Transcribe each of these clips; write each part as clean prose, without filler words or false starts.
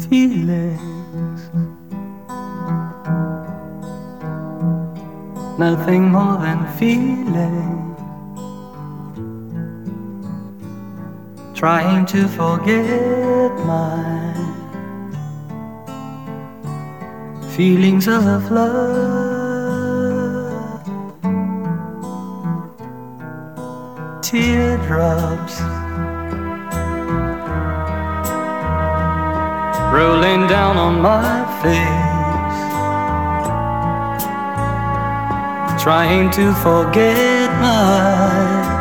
feelings, nothing more than feelings, trying to forget my feelings of love. Teardrops rolling down on my face, trying to forget my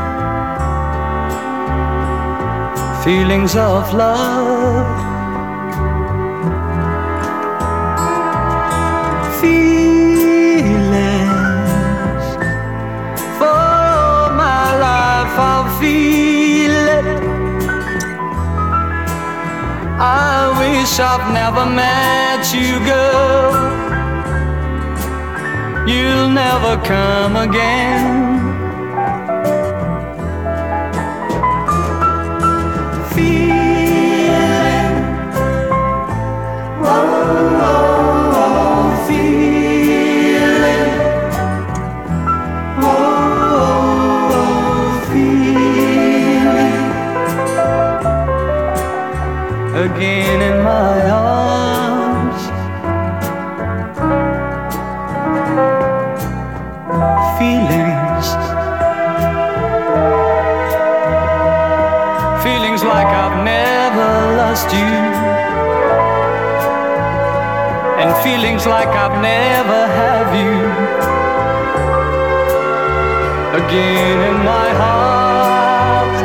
feelings of love. Feelings, for all my life I'll feel it. I wish I've never met you, girl. You'll never come again. Feeling, oh, oh, oh, feeling, oh, oh, oh, feeling. Again in my arms, feelings, feelings like I've never lost you, and feelings like I've never have you. Again in my heart,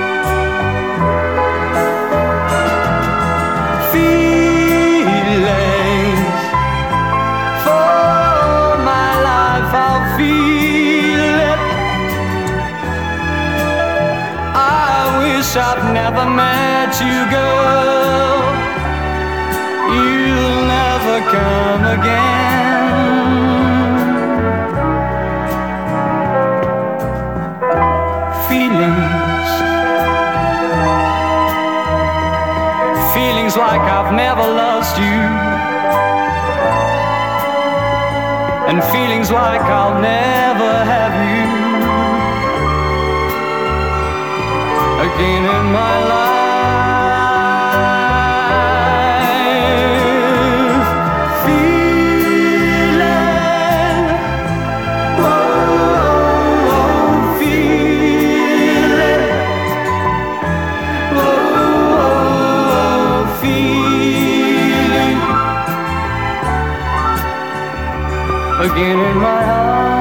feelings, for all my life I'll feel it. I wish I've never met you, girl. You'll never come again. Feelings, feelings like I've never lost you, and feelings like I'll never have you. Again in my life, feeling, oh, oh, feeling, oh, oh, feeling. Again in my heart.